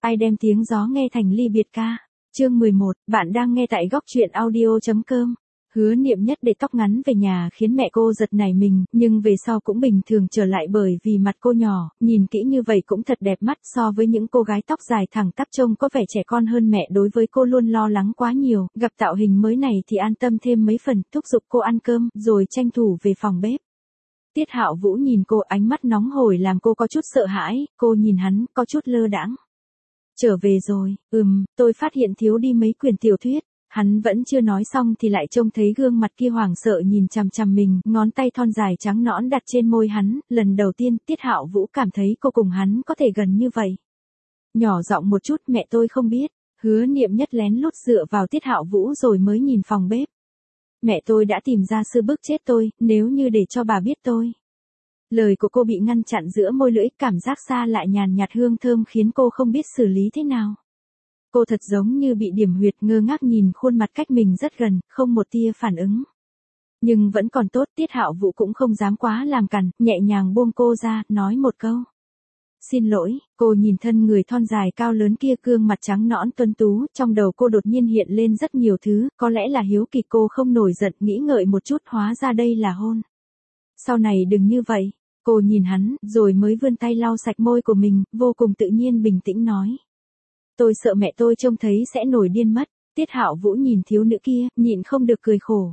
Ai đem tiếng gió nghe thành ly biệt ca. Chương 11, bạn đang nghe tại góc truyện audio.com. Hứa Niệm Nhất để tóc ngắn về nhà khiến mẹ cô giật nảy mình, nhưng về sau cũng bình thường trở lại bởi vì mặt cô nhỏ, nhìn kỹ như vậy cũng thật đẹp mắt so với những cô gái tóc dài thẳng tắp trông có vẻ trẻ con hơn mẹ. Đối với cô luôn lo lắng quá nhiều, gặp tạo hình mới này thì an tâm thêm mấy phần, thúc giục cô ăn cơm, rồi tranh thủ về phòng bếp. Tiết Hạo Vũ nhìn cô, ánh mắt nóng hổi làm cô có chút sợ hãi, cô nhìn hắn, có chút lơ đãng. Trở về rồi, tôi phát hiện thiếu đi mấy quyển tiểu thuyết. Hắn vẫn chưa nói xong thì lại trông thấy gương mặt kia hoảng sợ nhìn chằm chằm mình, ngón tay thon dài trắng nõn đặt trên môi hắn, lần đầu tiên Tiết Hạo Vũ cảm thấy cô cùng hắn có thể gần như vậy. Nhỏ giọng một chút, mẹ tôi không biết. Hứa Niệm Nhất lén lút dựa vào Tiết Hạo Vũ rồi mới nhìn phòng bếp. Mẹ tôi đã tìm ra sư bức chết tôi, nếu như để cho bà biết tôi. Lời của cô bị ngăn chặn giữa môi lưỡi, cảm giác xa lạ nhàn nhạt hương thơm khiến cô không biết xử lý thế nào. Cô thật giống như bị điểm huyệt, ngơ ngác nhìn khuôn mặt cách mình rất gần, không một tia phản ứng. Nhưng vẫn còn tốt, Tiết Hạo Vũ cũng không dám quá làm cằn, nhẹ nhàng buông cô ra, nói một câu. Xin lỗi. Cô nhìn thân người thon dài cao lớn kia, gương mặt trắng nõn tuấn tú, trong đầu cô đột nhiên hiện lên rất nhiều thứ, có lẽ là hiếu kỳ. Cô không nổi giận, nghĩ ngợi một chút, hóa ra đây là hôn. Sau này đừng như vậy. Cô nhìn hắn, rồi mới vươn tay lau sạch môi của mình, vô cùng tự nhiên bình tĩnh nói. Tôi sợ mẹ tôi trông thấy sẽ nổi điên mất. Tiết Hạo Vũ nhìn thiếu nữ kia, nhịn không được cười khổ.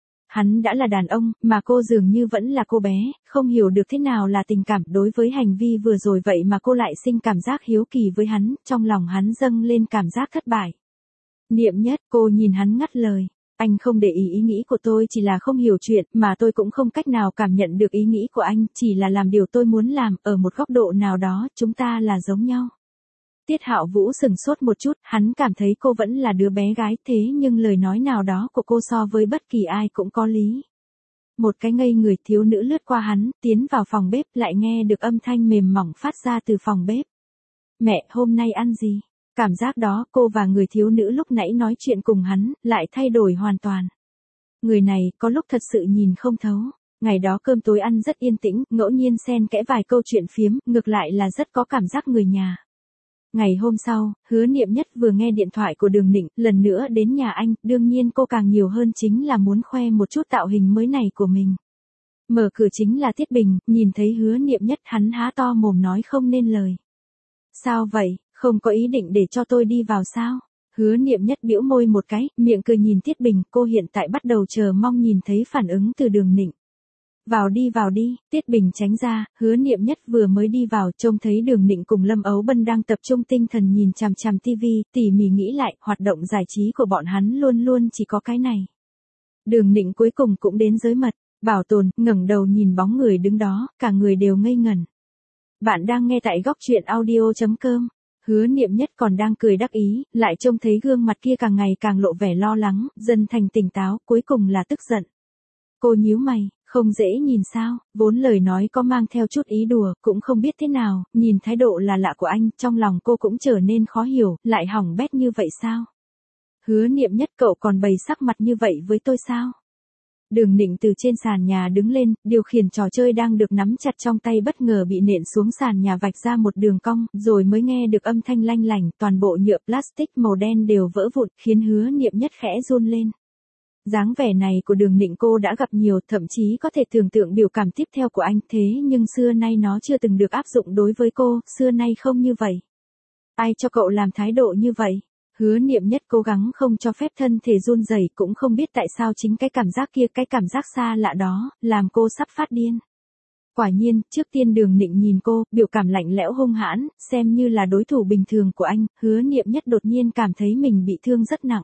Hắn đã là đàn ông, mà cô dường như vẫn là cô bé, không hiểu được thế nào là tình cảm. Đối với hành vi vừa rồi vậy mà cô lại sinh cảm giác hiếu kỳ với hắn, trong lòng hắn dâng lên cảm giác thất bại. Niệm Nhất, cô nhìn hắn ngắt lời. Anh không để ý nghĩ của tôi, chỉ là không hiểu chuyện, mà tôi cũng không cách nào cảm nhận được ý nghĩ của anh, chỉ là làm điều tôi muốn làm, ở một góc độ nào đó, chúng ta là giống nhau. Tiết Hạo Vũ sừng sốt một chút, hắn cảm thấy cô vẫn là đứa bé gái, thế nhưng lời nói nào đó của cô so với bất kỳ ai cũng có lý. Một cái ngây người, thiếu nữ lướt qua hắn, tiến vào phòng bếp, lại nghe được âm thanh mềm mỏng phát ra từ phòng bếp. Mẹ, hôm nay ăn gì? Cảm giác đó, cô và người thiếu nữ lúc nãy nói chuyện cùng hắn, lại thay đổi hoàn toàn. Người này, có lúc thật sự nhìn không thấu. Ngày đó cơm tối ăn rất yên tĩnh, ngẫu nhiên xen kẽ vài câu chuyện phiếm, ngược lại là rất có cảm giác người nhà. Ngày hôm sau, Hứa Niệm Nhất vừa nghe điện thoại của Đường Nịnh, lần nữa đến nhà anh, đương nhiên cô càng nhiều hơn chính là muốn khoe một chút tạo hình mới này của mình. Mở cửa chính là Tiết Bình, nhìn thấy Hứa Niệm Nhất hắn há to mồm nói không nên lời. Sao vậy, không có ý định để cho tôi đi vào sao? Hứa Niệm Nhất bĩu môi một cái, miệng cười nhìn Tiết Bình, cô hiện tại bắt đầu chờ mong nhìn thấy phản ứng từ Đường Nịnh. Vào đi, Tiết Bình tránh ra. Hứa Niệm Nhất vừa mới đi vào, trông thấy Đường Nịnh cùng Lâm Ấu Bân đang tập trung tinh thần nhìn chằm chằm tivi, tỉ mỉ nghĩ lại, hoạt động giải trí của bọn hắn luôn luôn chỉ có cái này. Đường Nịnh cuối cùng cũng đến giới mật. Bảo Tồn ngẩng đầu nhìn bóng người đứng đó, cả người đều ngây ngẩn. Bạn đang nghe tại góc truyện audio.com. Hứa Niệm Nhất còn đang cười đắc ý, lại trông thấy gương mặt kia càng ngày càng lộ vẻ lo lắng, dần thành tỉnh táo, cuối cùng là tức giận. Cô nhíu mày, không dễ nhìn sao? Vốn lời nói có mang theo chút ý đùa, cũng không biết thế nào, nhìn thái độ là lạ của anh, trong lòng cô cũng trở nên khó hiểu, lại hỏng bét như vậy sao? Hứa Niệm Nhất, cậu còn bày sắc mặt như vậy với tôi sao? Đường Nịnh từ trên sàn nhà đứng lên, điều khiển trò chơi đang được nắm chặt trong tay bất ngờ bị nện xuống sàn nhà, vạch ra một đường cong, rồi mới nghe được âm thanh lanh lảnh, toàn bộ nhựa plastic màu đen đều vỡ vụn, khiến Hứa Niệm Nhất khẽ run lên. Dáng vẻ này của Đường Nịnh cô đã gặp nhiều, thậm chí có thể tưởng tượng biểu cảm tiếp theo của anh, thế nhưng xưa nay nó chưa từng được áp dụng đối với cô, xưa nay không như vậy. Ai cho cậu làm thái độ như vậy? Hứa Niệm Nhất cố gắng không cho phép thân thể run rẩy, cũng không biết tại sao chính cái cảm giác kia, cái cảm giác xa lạ đó, làm cô sắp phát điên. Quả nhiên, trước tiên Đường Nịnh nhìn cô, biểu cảm lạnh lẽo hung hãn, xem như là đối thủ bình thường của anh, Hứa Niệm Nhất đột nhiên cảm thấy mình bị thương rất nặng.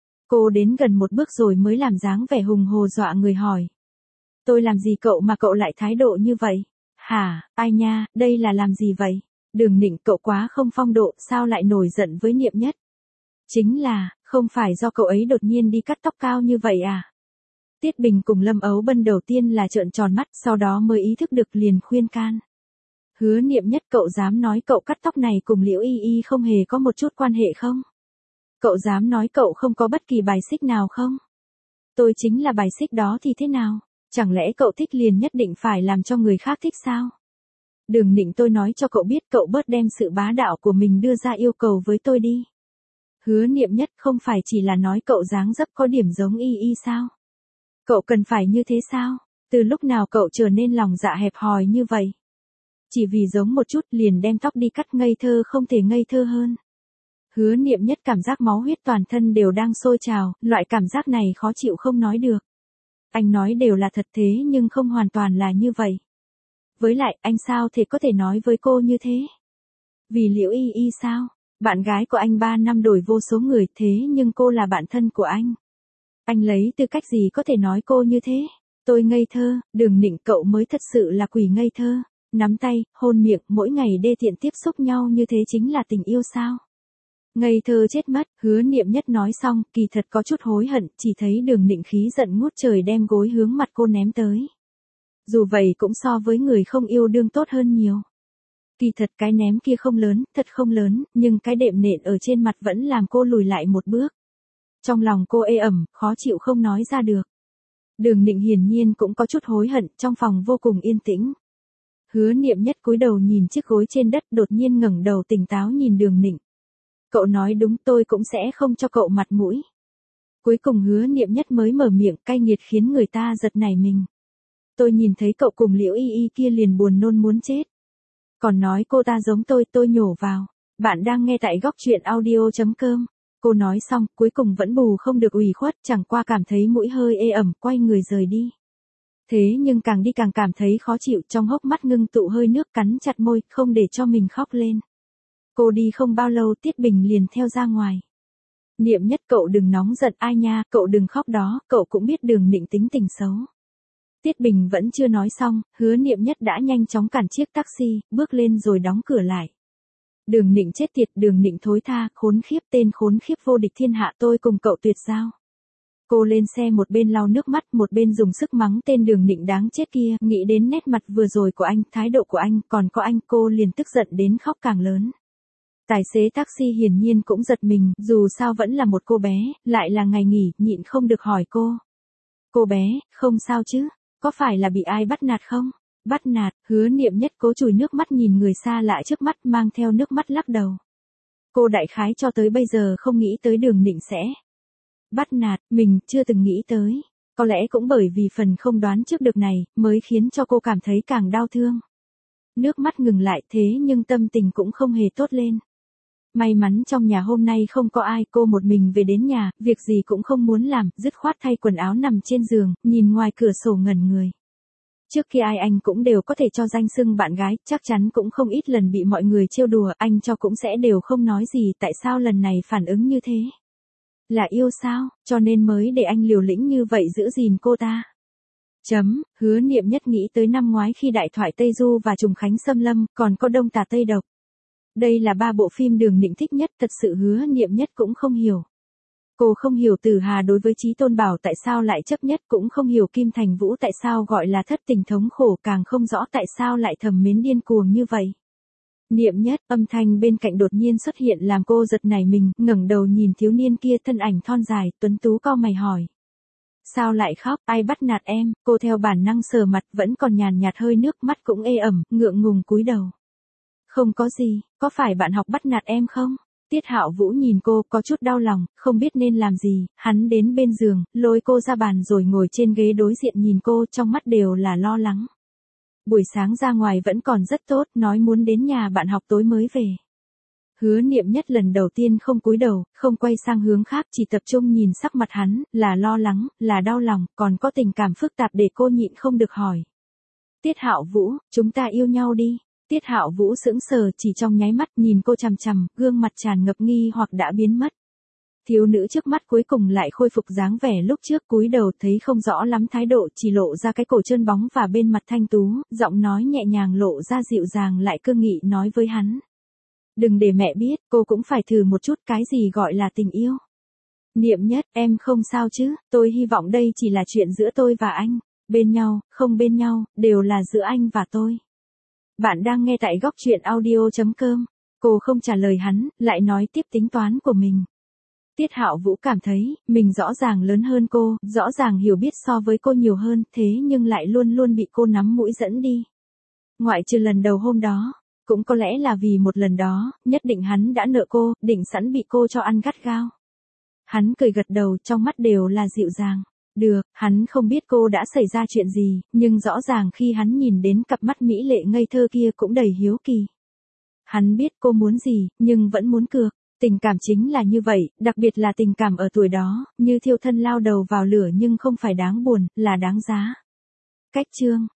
Cô đến gần một bước rồi mới làm dáng vẻ hùng hồ dọa người hỏi. Tôi làm gì cậu mà cậu lại thái độ như vậy? Hả, ai nha, đây là làm gì vậy? Đường Nịnh, cậu quá không phong độ, sao lại nổi giận với Niệm Nhất? Chính là, không phải do cậu ấy đột nhiên đi cắt tóc cao như vậy à? Tiết Bình cùng Lâm Ấu Bân đầu tiên là trợn tròn mắt, sau đó mới ý thức được liền khuyên can. Hứa Niệm Nhất, cậu dám nói cậu cắt tóc này cùng Liễu Y Y không hề có một chút quan hệ không? Cậu dám nói cậu không có bất kỳ bài xích nào không? Tôi chính là bài xích đó thì thế nào? Chẳng lẽ cậu thích liền nhất định phải làm cho người khác thích sao? Đường Nịnh, tôi nói cho cậu biết, cậu bớt đem sự bá đạo của mình đưa ra yêu cầu với tôi đi. Hứa Niệm Nhất, không phải chỉ là nói cậu dáng dấp có điểm giống y y sao? Cậu cần phải như thế sao? Từ lúc nào cậu trở nên lòng dạ hẹp hòi như vậy? Chỉ vì giống một chút liền đem tóc đi cắt, ngây thơ không thể ngây thơ hơn. Hứa Niệm Nhất cảm giác máu huyết toàn thân đều đang sôi trào, loại cảm giác này khó chịu không nói được. Anh nói đều là thật thế nhưng không hoàn toàn là như vậy. Với lại, anh sao thể có thể nói với cô như thế? Vì Liễu Y Y sao? Bạn gái của anh 3 năm đổi vô số người, thế nhưng cô là bạn thân của anh. Anh lấy tư cách gì có thể nói cô như thế? Tôi ngây thơ, Đường Nịnh, cậu mới thật sự là quỷ ngây thơ. Nắm tay, hôn miệng, mỗi ngày đê tiện tiếp xúc nhau như thế chính là tình yêu sao? Ngây thơ chết mất. Hứa Niệm Nhất nói xong, kỳ thật có chút hối hận, chỉ thấy Đường Nịnh khí giận ngút trời đem gối hướng mặt cô ném tới. Dù vậy cũng so với người không yêu đương tốt hơn nhiều. Kỳ thật cái ném kia không lớn, thật không lớn, nhưng cái đệm nện ở trên mặt vẫn làm cô lùi lại một bước. Trong lòng cô ê ẩm, khó chịu không nói ra được. Đường Nịnh hiển nhiên cũng có chút hối hận, trong phòng vô cùng yên tĩnh. Hứa Niệm Nhất cúi đầu nhìn chiếc gối trên đất, đột nhiên ngẩng đầu tỉnh táo nhìn Đường Nịnh. Cậu nói đúng, tôi cũng sẽ không cho cậu mặt mũi. Cuối cùng Hứa Niệm Nhất mới mở miệng, cay nghiệt khiến người ta giật nảy mình. Tôi nhìn thấy cậu cùng Liễu Y Y kia liền buồn nôn muốn chết. Còn nói cô ta giống tôi nhổ vào. Bạn đang nghe tại góc truyện audio.com. Cô nói xong, cuối cùng vẫn bù không được ủy khuất, chẳng qua cảm thấy mũi hơi ê ẩm, quay người rời đi. Thế nhưng càng đi càng cảm thấy khó chịu, trong hốc mắt ngưng tụ hơi nước, cắn chặt môi, không để cho mình khóc lên. Cô đi không bao lâu, Tiết Bình liền theo ra ngoài. Niệm Nhất, cậu đừng nóng giận, ai nha, cậu đừng khóc đó, cậu cũng biết Đường Nịnh tính tình xấu. Tiết Bình vẫn chưa nói xong, Hứa Niệm Nhất đã nhanh chóng cản chiếc taxi, bước lên rồi đóng cửa lại. Đường Nịnh chết tiệt, Đường Nịnh thối tha, khốn khiếp, tên khốn khiếp vô địch thiên hạ, tôi cùng cậu tuyệt giao. Cô lên xe một bên lau nước mắt, một bên dùng sức mắng tên Đường Nịnh đáng chết kia, nghĩ đến nét mặt vừa rồi của anh, thái độ của anh, còn có anh, cô liền tức giận đến khóc càng lớn. Tài xế taxi hiển nhiên cũng giật mình, dù sao vẫn là một cô bé, lại là ngày nghỉ, nhịn không được hỏi cô. Cô bé, không sao chứ? Có phải là bị ai bắt nạt không? Bắt nạt. Hứa Niệm Nhất cố chùi nước mắt nhìn người xa lạ trước mắt, mang theo nước mắt lắc đầu. Cô đại khái cho tới bây giờ không nghĩ tới Đường Nịnh sẽ bắt nạt, mình chưa từng nghĩ tới. Có lẽ cũng bởi vì phần không đoán trước được này, mới khiến cho cô cảm thấy càng đau thương. Nước mắt ngừng lại, thế nhưng tâm tình cũng không hề tốt lên. May mắn trong nhà hôm nay không có ai, cô một mình về đến nhà, việc gì cũng không muốn làm, dứt khoát thay quần áo nằm trên giường, nhìn ngoài cửa sổ ngẩn người. Trước khi ai anh cũng đều có thể cho danh xưng bạn gái, chắc chắn cũng không ít lần bị mọi người trêu đùa, anh cho cũng sẽ đều không nói gì, tại sao lần này phản ứng như thế? Là yêu sao, cho nên mới để anh liều lĩnh như vậy giữ gìn cô ta. Hứa Niệm Nhất nghĩ tới năm ngoái khi Đại Thoại Tây Du và Trùng Khánh Xâm Lâm, còn có Đông Tà Tây Độc. Đây là 3 bộ phim Đường Nịnh thích nhất, thật sự Hứa Niệm Nhất cũng không hiểu. Cô không hiểu Tử Hà đối với Chí Tôn Bảo tại sao lại chấp nhất, cũng không hiểu Kim Thành Vũ tại sao gọi là thất tình thống khổ, càng không rõ tại sao lại thầm mến điên cuồng như vậy. Niệm Nhất, âm thanh bên cạnh đột nhiên xuất hiện làm cô giật nảy mình, ngẩng đầu nhìn thiếu niên kia, thân ảnh thon dài, tuấn tú, cau mày hỏi. Sao lại khóc, ai bắt nạt em? Cô theo bản năng sờ mặt, vẫn còn nhàn nhạt hơi nước, mắt cũng ê ẩm, ngượng ngùng cúi đầu. Không có gì, có phải bạn học bắt nạt em không? Tiết Hạo Vũ nhìn cô, có chút đau lòng, không biết nên làm gì, hắn đến bên giường, lôi cô ra bàn rồi ngồi trên ghế đối diện nhìn cô, trong mắt đều là lo lắng. Buổi sáng ra ngoài vẫn còn rất tốt, nói muốn đến nhà bạn học tối mới về. Hứa Niệm Nhất lần đầu tiên không cúi đầu, không quay sang hướng khác, chỉ tập trung nhìn sắc mặt hắn, là lo lắng, là đau lòng, còn có tình cảm phức tạp để cô nhịn không được hỏi. Tiết Hạo Vũ, chúng ta yêu nhau đi. Tiết Hạo Vũ sững sờ, chỉ trong nháy mắt nhìn cô chằm chằm, gương mặt tràn ngập nghi hoặc đã biến mất. Thiếu nữ trước mắt cuối cùng lại khôi phục dáng vẻ lúc trước, cúi đầu thấy không rõ lắm thái độ, chỉ lộ ra cái cổ trơn bóng và bên mặt thanh tú, giọng nói nhẹ nhàng lộ ra dịu dàng lại cương nghị nói với hắn. Đừng để mẹ biết, cô cũng phải thử một chút cái gì gọi là tình yêu. Niệm Nhất, em không sao chứ, tôi hy vọng đây chỉ là chuyện giữa tôi và anh. Bên nhau, không bên nhau, đều là giữa anh và tôi. Bạn đang nghe tại góc truyện audio.com. Cô không trả lời hắn, lại nói tiếp tính toán của mình. Tiết Hạo Vũ cảm thấy, mình rõ ràng lớn hơn cô, rõ ràng hiểu biết so với cô nhiều hơn, thế nhưng lại luôn luôn bị cô nắm mũi dẫn đi. Ngoại trừ lần đầu hôm đó, cũng có lẽ là vì một lần đó, nhất định hắn đã nợ cô, định sẵn bị cô cho ăn gắt gao. Hắn cười gật đầu, trong mắt đều là dịu dàng. Được, hắn không biết cô đã xảy ra chuyện gì, nhưng rõ ràng khi hắn nhìn đến cặp mắt mỹ lệ ngây thơ kia cũng đầy hiếu kỳ. Hắn biết cô muốn gì, nhưng vẫn muốn cược. Tình cảm chính là như vậy, đặc biệt là tình cảm ở tuổi đó, như thiêu thân lao đầu vào lửa nhưng không phải đáng buồn, là đáng giá. Cách chương